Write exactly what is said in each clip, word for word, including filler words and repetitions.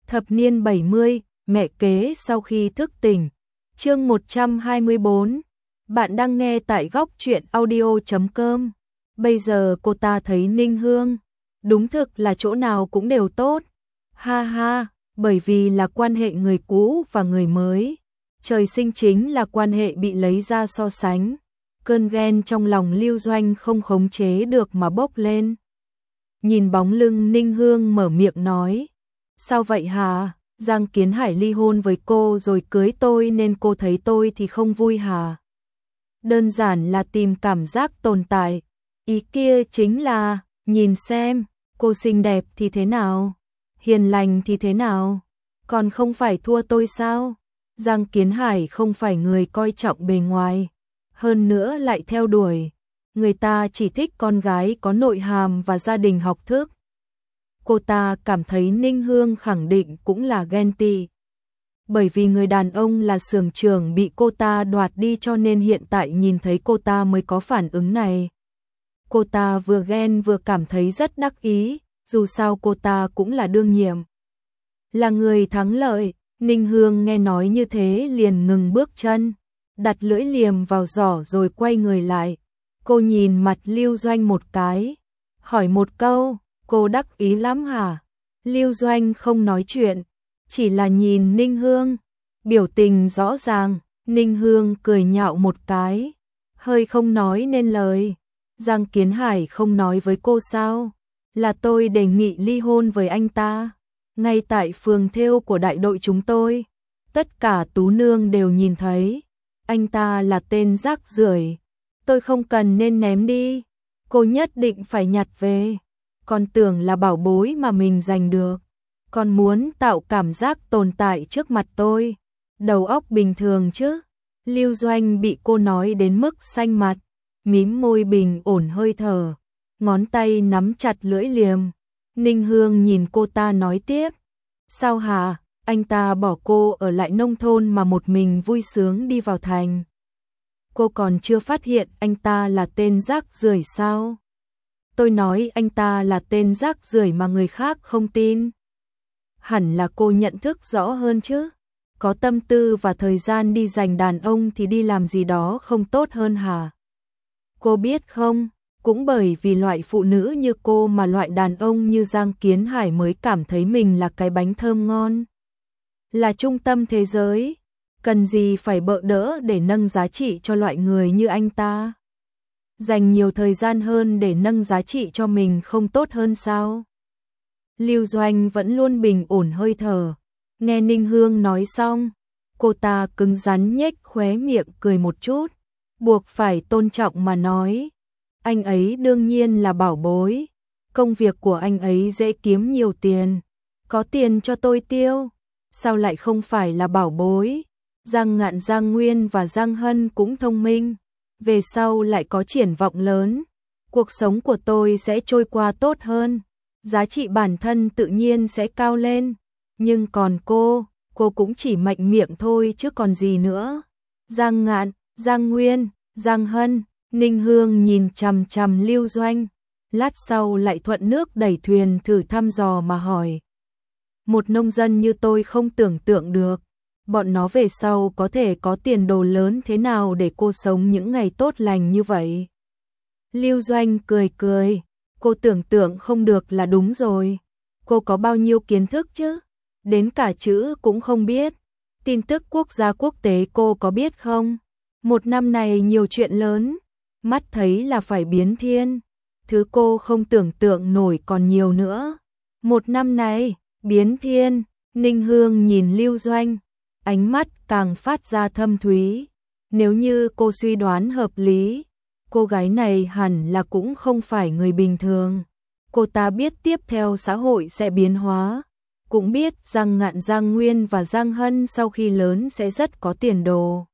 Thập niên bảy mươi, mẹ kế sau khi thức tỉnh. Chương một trăm hai mươi bốn. Bạn đang nghe tại góc truyện audio chấm com. Bây giờ cô ta thấy Ninh Hương, đúng thực là chỗ nào cũng đều tốt. Ha ha, bởi vì là quan hệ người cũ và người mới. Trời sinh chính là quan hệ bị lấy ra so sánh. Cơn ghen trong lòng Lưu Doanh không khống chế được mà bốc lên. Nhìn bóng lưng Ninh Hương mở miệng nói. Sao vậy hả? Giang Kiến Hải ly hôn với cô rồi cưới tôi nên cô thấy tôi thì không vui hả? Đơn giản là tìm cảm giác tồn tại. Ý kia chính là, nhìn xem, cô xinh đẹp thì thế nào? Hiền lành thì thế nào? Còn không phải thua tôi sao? Giang Kiến Hải không phải người coi trọng bề ngoài. Hơn nữa lại theo đuổi. Người ta chỉ thích con gái có nội hàm và gia đình học thức. Cô ta cảm thấy Ninh Hương khẳng định cũng là ghen tị. Bởi vì người đàn ông là xưởng trưởng bị cô ta đoạt đi cho nên hiện tại nhìn thấy cô ta mới có phản ứng này. Cô ta vừa ghen vừa cảm thấy rất đắc ý, dù sao cô ta cũng là đương nhiệm. Là người thắng lợi, Ninh Hương nghe nói như thế liền ngừng bước chân, đặt lưỡi liềm vào giỏ rồi quay người lại. Cô nhìn mặt Lưu Doanh một cái, hỏi một câu. Cô đắc ý lắm hả? Lưu Doanh không nói chuyện, chỉ là nhìn Ninh Hương, biểu tình rõ ràng. Ninh Hương cười nhạo một cái, hơi không nói nên lời. Giang Kiến Hải không nói với cô sao? Là tôi đề nghị ly hôn với anh ta. Ngay tại phường thêu của đại đội chúng tôi, tất cả tú nương đều nhìn thấy. Anh ta là tên rác rưởi, tôi không cần nên ném đi. Cô nhất định phải nhặt về. Còn tưởng là bảo bối mà mình giành được, còn muốn tạo cảm giác tồn tại trước mặt tôi. Đầu óc bình thường chứ. Lưu Doanh bị cô nói đến mức xanh mặt, mím môi bình ổn hơi thở, ngón tay nắm chặt lưỡi liềm. Ninh Hương nhìn cô ta nói tiếp. Sao hả? Anh ta bỏ cô ở lại nông thôn mà một mình vui sướng đi vào thành. Cô còn chưa phát hiện anh ta là tên rác rưởi sao? Tôi nói anh ta là tên rác rưởi mà người khác không tin. Hẳn là cô nhận thức rõ hơn chứ. Có tâm tư và thời gian đi giành đàn ông thì đi làm gì đó không tốt hơn hả? Cô biết không, cũng bởi vì loại phụ nữ như cô mà loại đàn ông như Giang Kiến Hải mới cảm thấy mình là cái bánh thơm ngon. Là trung tâm thế giới, cần gì phải bợ đỡ để nâng giá trị cho loại người như anh ta. Dành nhiều thời gian hơn để nâng giá trị cho mình không tốt hơn sao? Lưu Doanh vẫn luôn bình ổn hơi thở. Nghe Ninh Hương nói xong, cô ta cứng rắn nhếch khóe miệng cười một chút, buộc phải tôn trọng mà nói. Anh ấy đương nhiên là bảo bối. Công việc của anh ấy dễ kiếm nhiều tiền. Có tiền cho tôi tiêu. Sao lại không phải là bảo bối? Giang Ngạn, Giang Nguyên và Giang Hân cũng thông minh. Về sau lại có triển vọng lớn, cuộc sống của tôi sẽ trôi qua tốt hơn, giá trị bản thân tự nhiên sẽ cao lên. Nhưng còn cô, cô cũng chỉ mạnh miệng thôi chứ còn gì nữa. Giang Ngạn, Giang Nguyên, Giang Hân, Ninh Hương nhìn chằm chằm Lưu Doanh, lát sau lại thuận nước đẩy thuyền thử thăm dò mà hỏi. Một nông dân như tôi không tưởng tượng được. Bọn nó về sau có thể có tiền đồ lớn thế nào để cô sống những ngày tốt lành như vậy? Lưu Doanh cười cười, cô tưởng tượng không được là đúng rồi. Cô có bao nhiêu kiến thức chứ? Đến cả chữ cũng không biết. Tin tức quốc gia quốc tế cô có biết không? Một năm này nhiều chuyện lớn, mắt thấy là phải biến thiên. Thứ cô không tưởng tượng nổi còn nhiều nữa. Một năm này, biến thiên. Ninh Hương nhìn Lưu Doanh, ánh mắt càng phát ra thâm thúy. Nếu như cô suy đoán hợp lý, cô gái này hẳn là cũng không phải người bình thường. Cô ta biết tiếp theo xã hội sẽ biến hóa, cũng biết Giang Ngạn, Giang Nguyên và Giang Hân sau khi lớn sẽ rất có tiền đồ.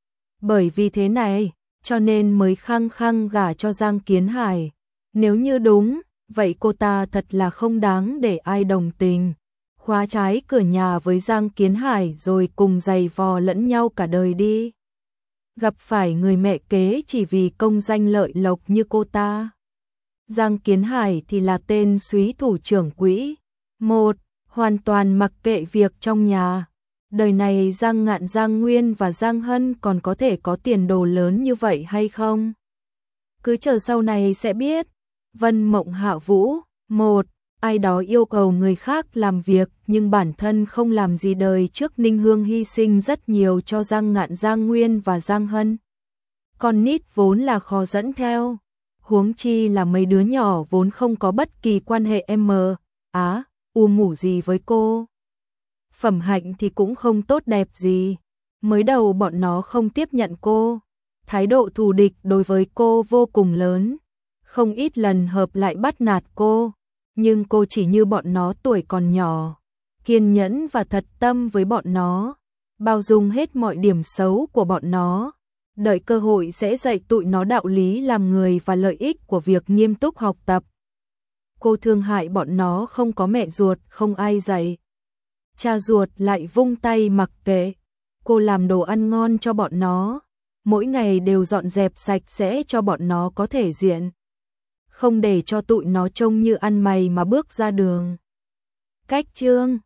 Bởi vì thế này, cho nên mới khăng khăng gả cho Giang Kiến Hải. Nếu như đúng, vậy cô ta thật là không đáng để ai đồng tình. Khóa trái cửa nhà với Giang Kiến Hải rồi cùng giày vò lẫn nhau cả đời đi. Gặp phải người mẹ kế chỉ vì công danh lợi lộc như cô ta. Giang Kiến Hải thì là tên súy thủ trưởng quỹ. Một, hoàn toàn mặc kệ việc trong nhà. Đời này Giang Ngạn, Giang Nguyên và Giang Hân còn có thể có tiền đồ lớn như vậy hay không? Cứ chờ sau này sẽ biết. Vân Mộng Hạ Vũ. Một. Ai đó yêu cầu người khác làm việc nhưng bản thân không làm gì. Đời trước Ninh Hương hy sinh rất nhiều cho Giang Ngạn, Giang Nguyên và Giang Hân. Con nít vốn là khó dẫn theo, huống chi là mấy đứa nhỏ vốn không có bất kỳ quan hệ em á, u mủ gì với cô. Phẩm hạnh thì cũng không tốt đẹp gì. Mới đầu bọn nó không tiếp nhận cô, thái độ thù địch đối với cô vô cùng lớn, không ít lần hợp lại bắt nạt cô, nhưng cô chỉ như bọn nó tuổi còn nhỏ, kiên nhẫn và thật tâm với bọn nó, bao dung hết mọi điểm xấu của bọn nó, đợi cơ hội sẽ dạy tụi nó đạo lý làm người và lợi ích của việc nghiêm túc học tập. Cô thương hại bọn nó không có mẹ ruột, không ai dạy. Cha ruột lại vung tay mặc kệ. Cô làm đồ ăn ngon cho bọn nó, mỗi ngày đều dọn dẹp sạch sẽ cho bọn nó có thể diện, không để cho tụi nó trông như ăn mày mà bước ra đường. Cách chương